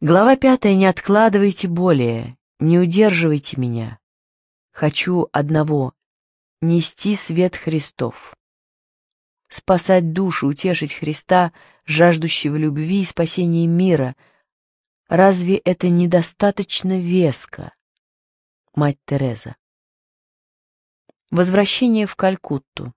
Глава 5. Не откладывайте более, не удерживайте меня. Хочу одного — нести свет Христов. Спасать душу, утешить Христа, жаждущего любви и спасения мира. Разве это недостаточно веско? Мать Тереза. Возвращение в Калькутту.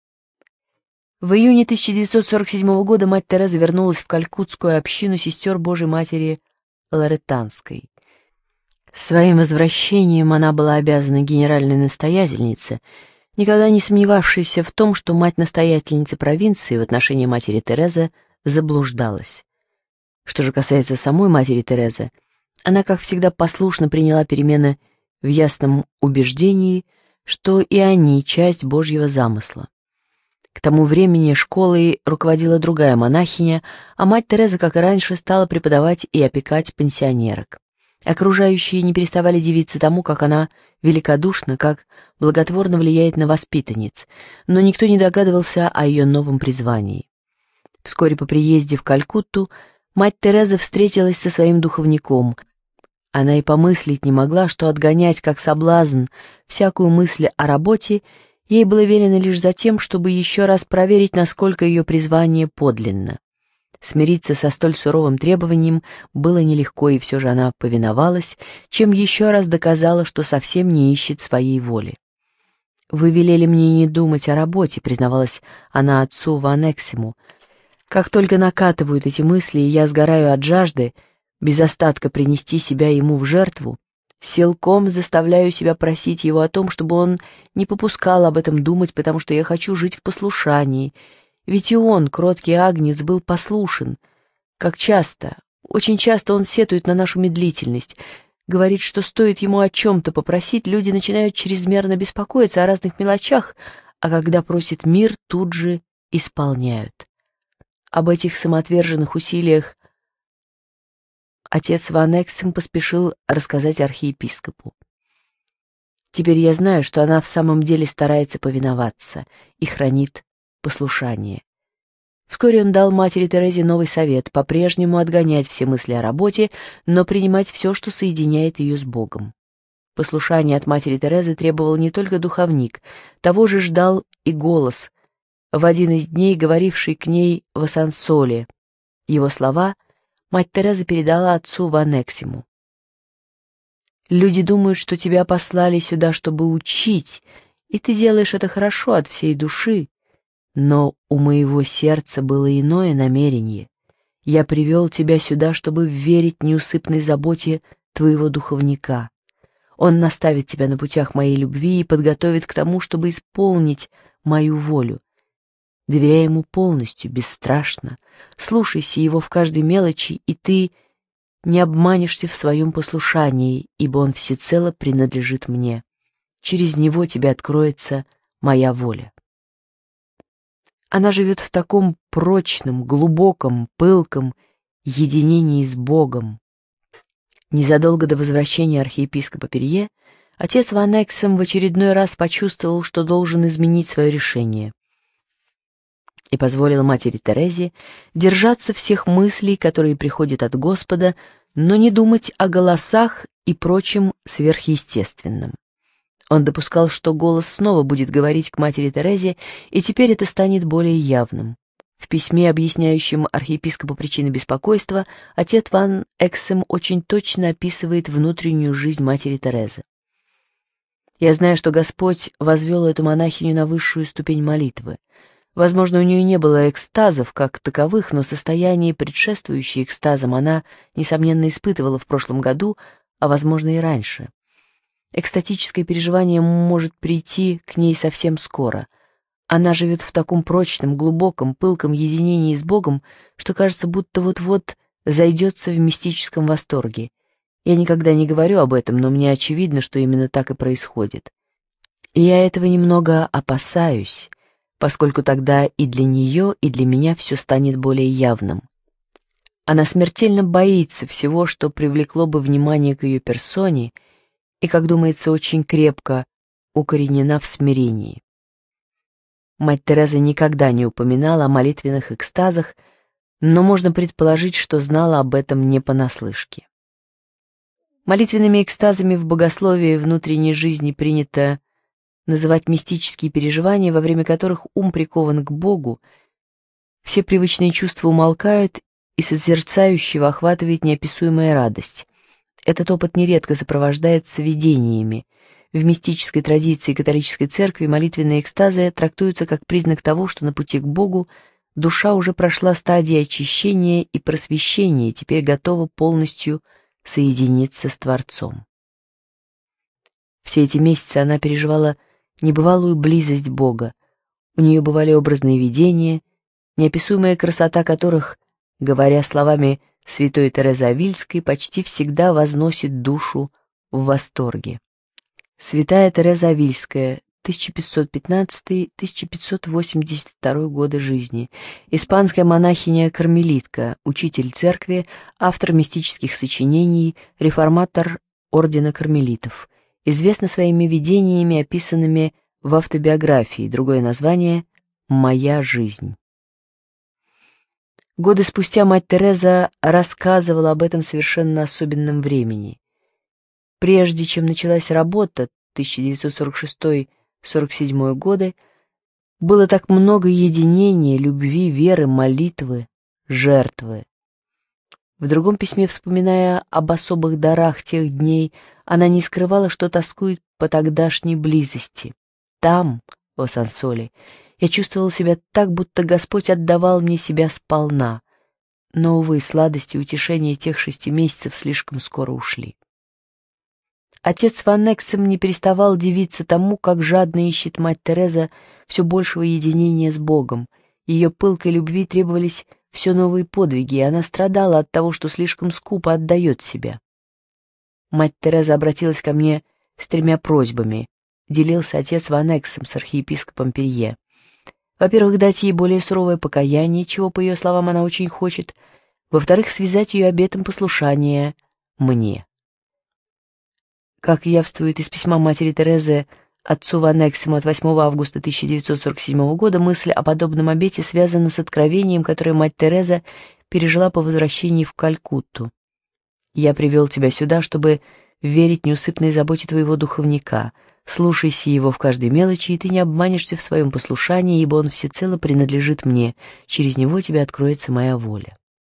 В июне 1947 года мать Тереза вернулась в калькуттскую общину сестер Божьей Матери Лоретанской. Своим возвращением она была обязана генеральной настоятельнице, никогда не сомневавшейся в том, что мать-настоятельница провинции в отношении матери Терезы заблуждалась. Что же касается самой матери Терезы, она, как всегда, послушно приняла перемены в ясном убеждении, что и они часть Божьего замысла. К тому времени школой руководила другая монахиня, а мать Тереза, как и раньше, стала преподавать и опекать пенсионерок. Окружающие не переставали дивиться тому, как она великодушна, как благотворно влияет на воспитанниц, но никто не догадывался о ее новом призвании. Вскоре по приезде в Калькутту мать Тереза встретилась со своим духовником. Она и помыслить не могла, что отгонять как соблазн всякую мысль о работе ей было велено лишь за тем, чтобы еще раз проверить, насколько ее призвание подлинно. Смириться со столь суровым требованием было нелегко, и все же она повиновалась, чем еще раз доказала, что совсем не ищет своей воли. «Вы велели мне не думать о работе», — признавалась она отцу Ванексиму. «Как только накатывают эти мысли, и я сгораю от жажды, без остатка принести себя ему в жертву, силком заставляю себя просить его о том, чтобы он не попускал об этом думать, потому что я хочу жить в послушании. Ведь и он, кроткий агнец, был послушен. Как часто, очень часто он сетует на нашу медлительность, говорит, что стоит ему о чем-то попросить, люди начинают чрезмерно беспокоиться о разных мелочах, а когда просит мир, тут же исполняют. Об этих самоотверженных усилиях отец Ванексим поспешил рассказать архиепископу. Теперь я знаю, что она в самом деле старается повиноваться и хранит послушание. Вскоре он дал матери Терезе новый совет — по-прежнему отгонять все мысли о работе, но принимать все, что соединяет ее с Богом. Послушание от матери Терезы требовал не только духовник, того же ждал и голос, в один из дней говоривший к ней в Асансоле. Его слова мать Тереза передала отцу Ванексиму. «Люди думают, что тебя послали сюда, чтобы учить, и ты делаешь это хорошо от всей души. Но у моего сердца было иное намерение. Я привел тебя сюда, чтобы верить неусыпной заботе твоего духовника. Он наставит тебя на путях моей любви и подготовит к тому, чтобы исполнить мою волю. Доверяй ему полностью, бесстрашно, слушайся его в каждой мелочи, и ты не обманешься в своем послушании, ибо он всецело принадлежит мне. Через него тебе откроется моя воля». Она живет в таком прочном, глубоком, пылком единении с Богом. Незадолго до возвращения архиепископа Перье отец Ванексим в очередной раз почувствовал, что должен изменить свое решение, и позволил матери Терезе держаться всех мыслей, которые приходят от Господа, но не думать о голосах и прочем сверхъестественном. Он допускал, что голос снова будет говорить к матери Терезе, и теперь это станет более явным. В письме, объясняющем архиепископу причины беспокойства, отец Ван Эксем очень точно описывает внутреннюю жизнь матери Терезы. «Я знаю, что Господь возвел эту монахиню на высшую ступень молитвы. Возможно, у нее не было экстазов как таковых, но состояние, предшествующее экстазам, она, несомненно, испытывала в прошлом году, а, возможно, и раньше. Экстатическое переживание может прийти к ней совсем скоро. Она живет в таком прочном, глубоком, пылком единении с Богом, что кажется, будто вот-вот зайдется в мистическом восторге. Я никогда не говорю об этом, но мне очевидно, что именно так и происходит. И я этого немного опасаюсь, поскольку тогда и для нее, и для меня все станет более явным. Она смертельно боится всего, что привлекло бы внимание к ее персоне, и, как думается, очень крепко укоренена в смирении. Мать Тереза никогда не упоминала о молитвенных экстазах, но можно предположить, что знала об этом не понаслышке. Молитвенными экстазами в богословии внутренней жизни принято называть мистические переживания, во время которых ум прикован к Богу, все привычные чувства умолкают, и созерцающего охватывает неописуемая радость. Этот опыт нередко сопровождается видениями. В мистической традиции католической церкви молитвенные экстазы трактуются как признак того, что на пути к Богу душа уже прошла стадии очищения и просвещения и теперь готова полностью соединиться с Творцом. Все эти месяцы она переживала небывалую близость Бога. У нее бывали образные видения, неописуемая красота которых, говоря словами святой Терезы Авильской, почти всегда возносит душу в восторге. Святая Тереза Авильская, 1515-1582 годы жизни, испанская монахиня-кармелитка, учитель церкви, автор мистических сочинений, реформатор ордена кармелитов, известна своими видениями, описанными в автобиографии, другое название «Моя жизнь». Годы спустя мать Тереза рассказывала об этом совершенно особенном времени. Прежде чем началась работа, 1946-47 годы, было так много единения, любви, веры, молитвы, жертвы. В другом письме, вспоминая об особых дарах тех дней, она не скрывала, что тоскует по тогдашней близости. Там, в Асансоле, я чувствовал себя так, будто Господь отдавал мне себя сполна. Но, увы, сладости и утешения тех 6 месяцев слишком скоро ушли. Отец Ван Эксем не переставал дивиться тому, как жадно ищет мать Тереза все большего единения с Богом. Ее пылкой любви требовались все новые подвиги, и она страдала от того, что слишком скупо отдает себя. Мать Тереза обратилась ко мне с 3 просьбами, делился отец Ван Эксем с архиепископом Перье. Во-первых, дать ей более суровое покаяние, чего, по ее словам, она очень хочет. Во-вторых, связать ее обетом послушания мне. Как явствует из письма матери Терезы отцу Ван Эксему от 8 августа 1947 года, мысль о подобном обете связана с откровением, которое мать Тереза пережила по возвращении в Калькутту. «Я привел тебя сюда, чтобы верить неусыпной заботе твоего духовника. Слушайся его в каждой мелочи, и ты не обманешься в своем послушании, ибо он всецело принадлежит мне. Через него тебе откроется моя воля».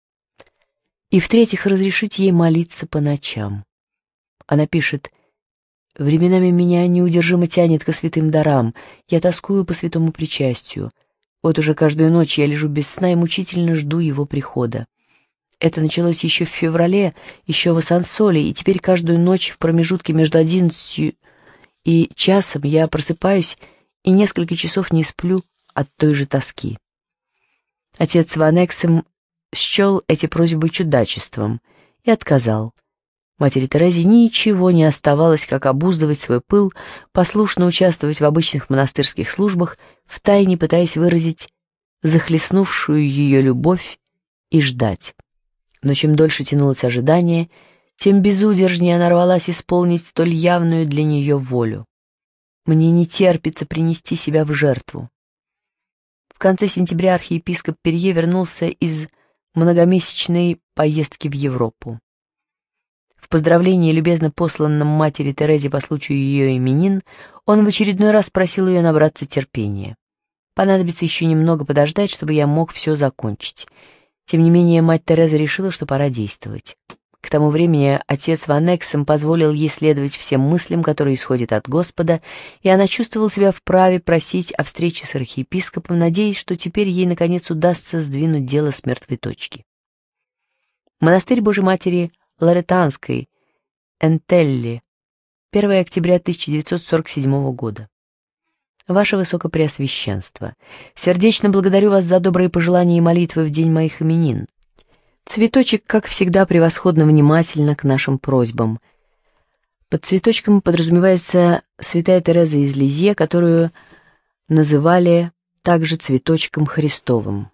И в-третьих, разрешить ей молиться по ночам. Она пишет: «Временами меня неудержимо тянет ко святым дарам, я тоскую по святому причастию. Вот уже каждую ночь я лежу без сна и мучительно жду его прихода. Это началось еще в феврале, еще в Асансоле, и теперь каждую ночь в промежутке между 11 и часом я просыпаюсь и несколько часов не сплю от той же тоски». Отец Ван Эксем счел эти просьбы чудачеством и отказал. Матери Терезе ничего не оставалось, как обуздывать свой пыл, послушно участвовать в обычных монастырских службах, втайне пытаясь выразить захлестнувшую ее любовь и ждать. Но чем дольше тянулось ожидание, тем безудержнее она рвалась исполнить столь явную для нее волю. «Мне не терпится принести себя в жертву». В конце сентября архиепископ Перье вернулся из многомесячной поездки в Европу. В поздравлении, любезно посланном матери Терезе по случаю ее именин, он в очередной раз просил ее набраться терпения. «Понадобится еще немного подождать, чтобы я мог все закончить». Тем не менее, мать Тереза решила, что пора действовать. К тому времени отец Ван Эксем позволил ей следовать всем мыслям, которые исходят от Господа, и она чувствовала себя вправе просить о встрече с архиепископом, надеясь, что теперь ей, наконец, удастся сдвинуть дело с мертвой точки. Монастырь Божьей Матери Лоретанской, Энтелли, 1 октября 1947 года. Ваше Высокопреосвященство, сердечно благодарю вас за добрые пожелания и молитвы в день моих именин. Цветочек, как всегда, превосходно внимательна к нашим просьбам. Под цветочком подразумевается святая Тереза из Лизье, которую называли также цветочком Христовым.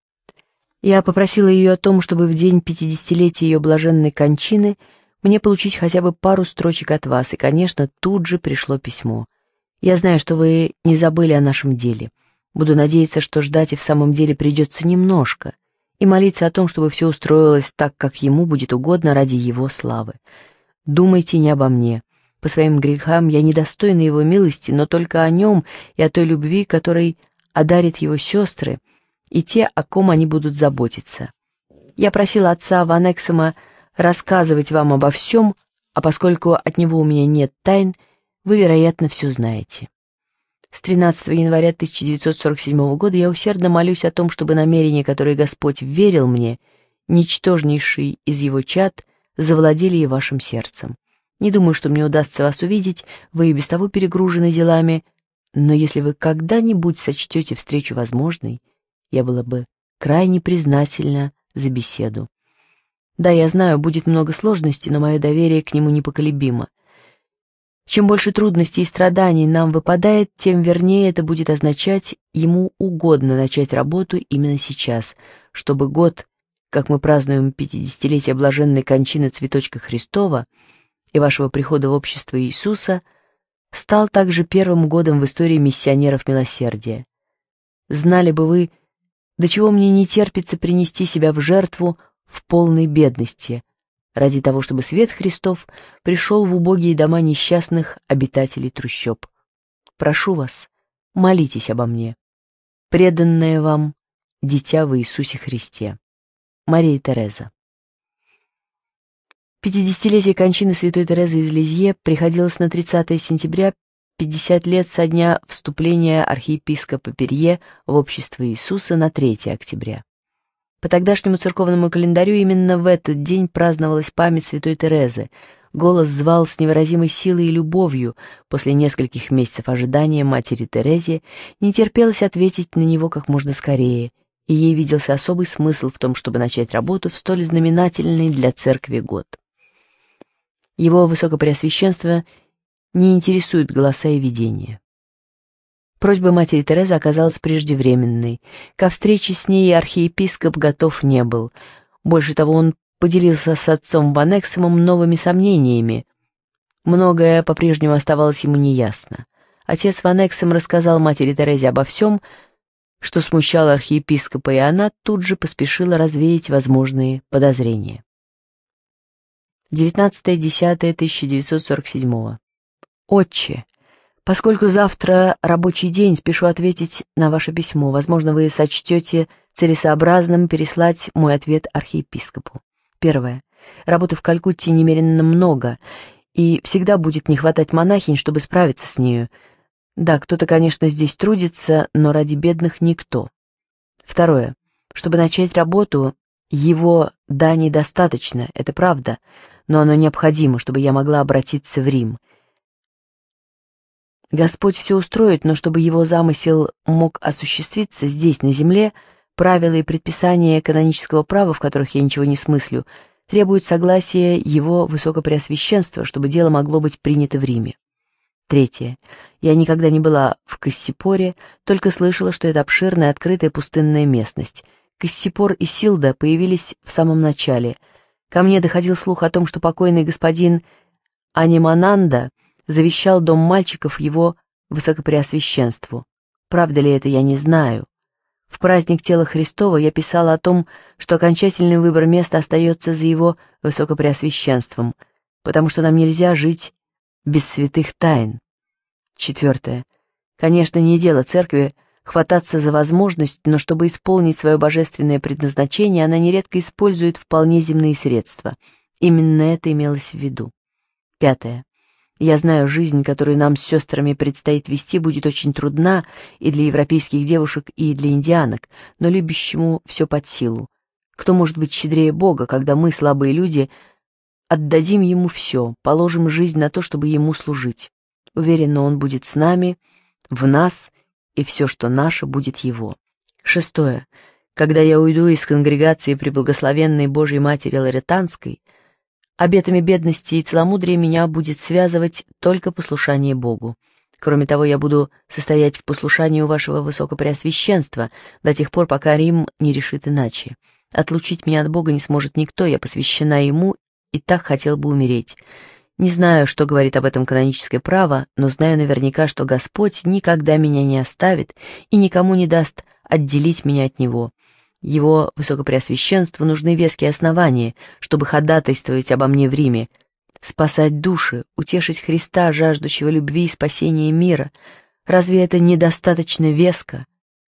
Я попросила ее о том, чтобы в день 50-летия ее блаженной кончины мне получить хотя бы пару строчек от вас, и, конечно, тут же пришло письмо. Я знаю, что вы не забыли о нашем деле. Буду надеяться, что ждать и в самом деле придется немножко, и молиться о том, чтобы все устроилось так, как ему будет угодно ради его славы. Думайте не обо мне. По своим грехам я недостойна его милости, но только о нем и о той любви, которой одарят его сестры и те, о ком они будут заботиться. Я просила отца Ван Эксема рассказывать вам обо всем, а поскольку от него у меня нет тайн, вы, вероятно, все знаете. С 13 января 1947 года я усердно молюсь о том, чтобы намерения, которые Господь верил мне, ничтожнейший из его чад, завладели и вашим сердцем. Не думаю, что мне удастся вас увидеть, вы и без того перегружены делами, но если вы когда-нибудь сочтете встречу возможной, я была бы крайне признательна за беседу. Да, я знаю, будет много сложностей, но мое доверие к нему непоколебимо. Чем больше трудностей и страданий нам выпадает, тем вернее это будет означать, ему угодно начать работу именно сейчас, чтобы год, как мы празднуем 50-летие блаженной кончины цветочка Христова и вашего прихода в общество Иисуса, стал также первым годом в истории миссионеров милосердия. Знали бы вы, до чего мне не терпится принести себя в жертву в полной бедности, ради того, чтобы свет Христов пришел в убогие дома несчастных обитателей трущоб. Прошу вас, молитесь обо мне. Преданное вам дитя в Иисусе Христе. Мария Тереза. 50-летие кончины святой Терезы из Лизье приходилось на 30 сентября, 50 лет со дня вступления архиепископа Перье в общество Иисуса на 3 октября. По тогдашнему церковному календарю именно в этот день праздновалась память святой Терезы. Голос звал с невыразимой силой и любовью. После нескольких месяцев ожидания матери Терезе не терпелось ответить на него как можно скорее, и ей виделся особый смысл в том, чтобы начать работу в столь знаменательный для церкви год. Его Высокопреосвященство не интересует голоса и видения. Просьба матери Терезы оказалась преждевременной. Ко встрече с ней архиепископ готов не был. Больше того, он поделился с отцом Ван Эксемом новыми сомнениями. Многое по-прежнему оставалось ему неясно. Отец Ван Эксем рассказал матери Терезе обо всем, что смущало архиепископа, и она тут же поспешила развеять возможные подозрения. 19.10.1947. Отче, поскольку завтра рабочий день, спешу ответить на ваше письмо. Возможно, вы сочтете целесообразным переслать мой ответ архиепископу. Первое. Работы в Калькутте немерено много, и всегда будет не хватать монахинь, чтобы справиться с нею. Да, кто-то, конечно, здесь трудится, но ради бедных никто. Второе. Чтобы начать работу, его дани достаточно, это правда, но оно необходимо, чтобы я могла обратиться в Рим. Господь все устроит, но чтобы его замысел мог осуществиться здесь, на земле, правила и предписания канонического права, в которых я ничего не смыслю, требуют согласия его Высокопреосвященства, чтобы дело могло быть принято в Риме. Третье. Я никогда не была в Кассипоре, только слышала, что это обширная, открытая пустынная местность. Кассипор и Силда появились в самом начале. Ко мне доходил слух о том, что покойный господин Анимананда завещал дом мальчиков его Высокопреосвященству. Правда ли это, я не знаю. В праздник тела Христова я писала о том, что окончательный выбор места остается за его Высокопреосвященством, потому что нам нельзя жить без святых тайн. Четвертое. Конечно, не дело церкви хвататься за возможность, но чтобы исполнить свое божественное предназначение, она нередко использует вполне земные средства. Именно это имелось в виду. Пятое. Я знаю, жизнь, которую нам с сестрами предстоит вести, будет очень трудна и для европейских девушек, и для индианок, но любящему все под силу. Кто может быть щедрее Бога, когда мы, слабые люди, отдадим Ему все, положим жизнь на то, чтобы Ему служить? Уверенно Он будет с нами, в нас, и все, что наше, будет Его. Шестое. Когда я уйду из конгрегации при благословенной Божьей Матери Лоретанской, обетами бедности и целомудрия меня будет связывать только послушание Богу. Кроме того, я буду состоять в послушании у вашего Высокопреосвященства до тех пор, пока Рим не решит иначе. Отлучить меня от Бога не сможет никто, я посвящена Ему и так хотел бы умереть. Не знаю, что говорит об этом каноническое право, но знаю наверняка, что Господь никогда меня не оставит и никому не даст отделить меня от Него. Его Высокопреосвященству нужны веские основания, чтобы ходатайствовать обо мне в Риме, спасать души, утешить Христа, жаждущего любви и спасения мира. Разве это недостаточно веско?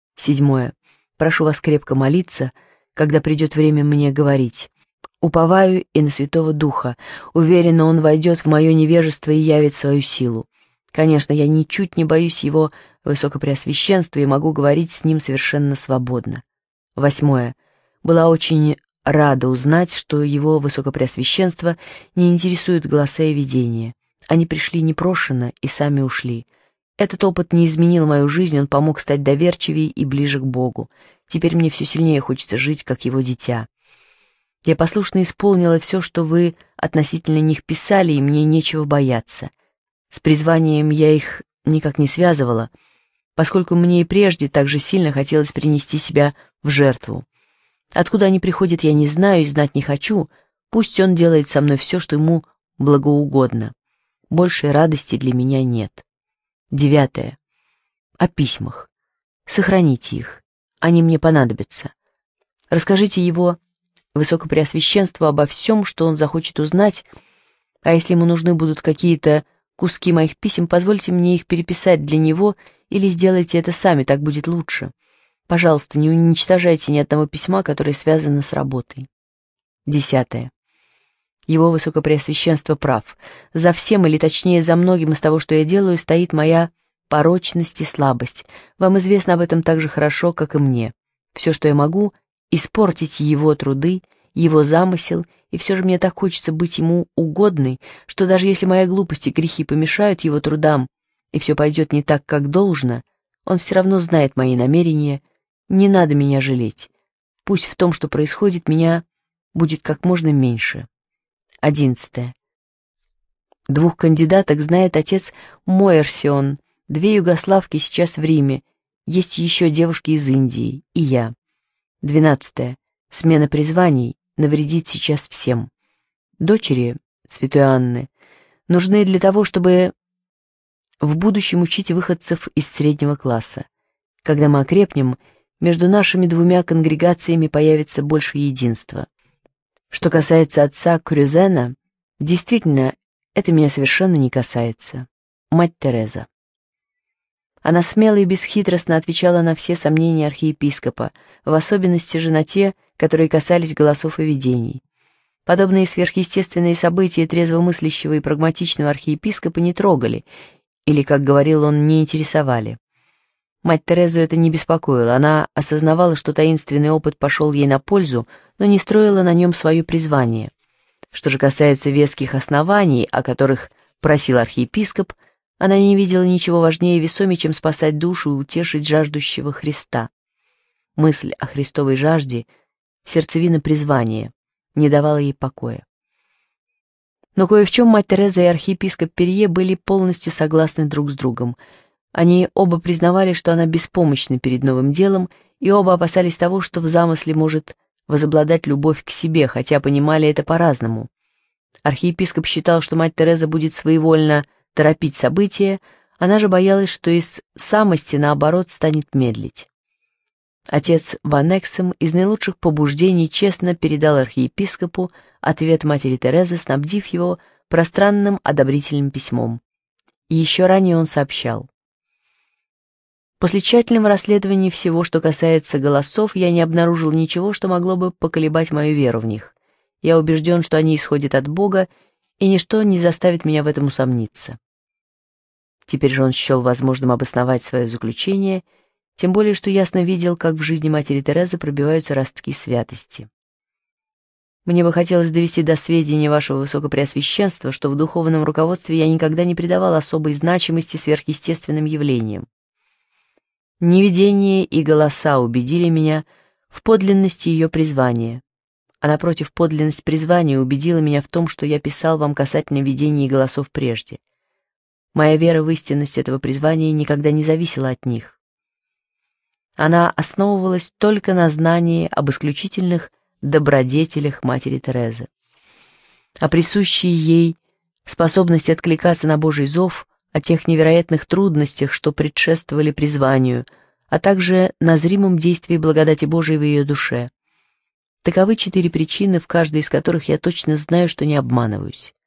7. Прошу вас крепко молиться, когда придет время мне говорить. Уповаю и на Святого Духа. Уверена, Он войдет в мое невежество и явит свою силу. Конечно, я ничуть не боюсь Его Высокопреосвященства и могу говорить с Ним совершенно свободно. 8. Была очень рада узнать, что Его Высокопреосвященство не интересует голоса и видения. Они пришли непрошено и сами ушли. Этот опыт не изменил мою жизнь, он помог стать доверчивее и ближе к Богу. Теперь мне все сильнее хочется жить, как Его дитя. Я послушно исполнила все, что вы относительно них писали, и мне нечего бояться. С призванием я их никак не связывала, поскольку мне и прежде так же сильно хотелось принести себя в жертву. Откуда они приходят, я не знаю и знать не хочу. Пусть он делает со мной все, что ему благоугодно. Большей радости для меня нет. 9. О письмах. Сохраните их. Они мне понадобятся. Расскажите Его Высокопреосвященству обо всем, что он захочет узнать, а если ему нужны будут какие-то куски моих писем, позвольте мне их переписать для него или сделайте это сами, так будет лучше. Пожалуйста, не уничтожайте ни одного письма, которое связано с работой. 10. Его Высокопреосвященство прав. За всем, или точнее за многим из того, что я делаю, стоит моя порочность и слабость. Вам известно об этом так же хорошо, как и мне. Все, что я могу, испортить его труды, его замысел, и все же мне так хочется быть ему угодной, что даже если моя глупость и грехи помешают его трудам, и все пойдет не так, как должно, он все равно знает мои намерения. Не надо меня жалеть. Пусть в том, что происходит, меня будет как можно меньше. 11. 2 кандидаток знает отец Моэрсион, 2 югославки сейчас в Риме, есть еще девушки из Индии, и я. 12. Смена призваний навредит сейчас всем. Дочери Святой Анны нужны для того, чтобы в будущем учить выходцев из среднего класса. Когда мы окрепнем, между нашими 2 конгрегациями появится больше единства. Что касается отца Крюзена, действительно, это меня совершенно не касается. Мать Тереза. Она смело и бесхитростно отвечала на все сомнения архиепископа, в особенности же на те, которые касались голосов и видений. Подобные сверхъестественные события трезвомыслящего и прагматичного архиепископа не трогали, или, как говорил он, не интересовали. Мать Терезу это не беспокоило, она осознавала, что таинственный опыт пошел ей на пользу, но не строила на нем свое призвание. Что же касается веских оснований, о которых просил архиепископ, она не видела ничего важнее и весомее, чем спасать душу и утешить жаждущего Христа. Мысль о Христовой жажде, сердцевина призвания, не давала ей покоя. Но кое в чем мать Тереза и архиепископ Перье были полностью согласны друг с другом. Они оба признавали, что она беспомощна перед новым делом, и оба опасались того, что в замысле может возобладать любовь к себе, хотя понимали это по-разному. Архиепископ считал, что мать Тереза будет своевольно торопить события, она же боялась, что из самости, наоборот, станет медлить. Отец Ван Эксем из наилучших побуждений честно передал архиепископу ответ матери Терезы, снабдив его пространным одобрительным письмом. И еще ранее он сообщал: «После тщательного расследования всего, что касается голосов, я не обнаружил ничего, что могло бы поколебать мою веру в них. Я убежден, что они исходят от Бога, и ничто не заставит меня в этом усомниться». Теперь же он счел возможным обосновать свое заключение, тем более что ясно видел, как в жизни матери Терезы пробиваются ростки святости. «Мне бы хотелось довести до сведения вашего Высокопреосвященства, что в духовном руководстве я никогда не придавал особой значимости сверхъестественным явлениям. Невидение и голоса убедили меня в подлинности ее призвания, а напротив, подлинность призвания убедила меня в том, что я писал вам касательно видений и голосов прежде. Моя вера в истинность этого призвания никогда не зависела от них. Она основывалась только на знании об исключительных добродетелях матери Терезы. О присущей ей способности откликаться на Божий зов, о тех невероятных трудностях, что предшествовали призванию, а также на зримом действии благодати Божией в ее душе. Таковы 4 причины, в каждой из которых я точно знаю, что не обманываюсь.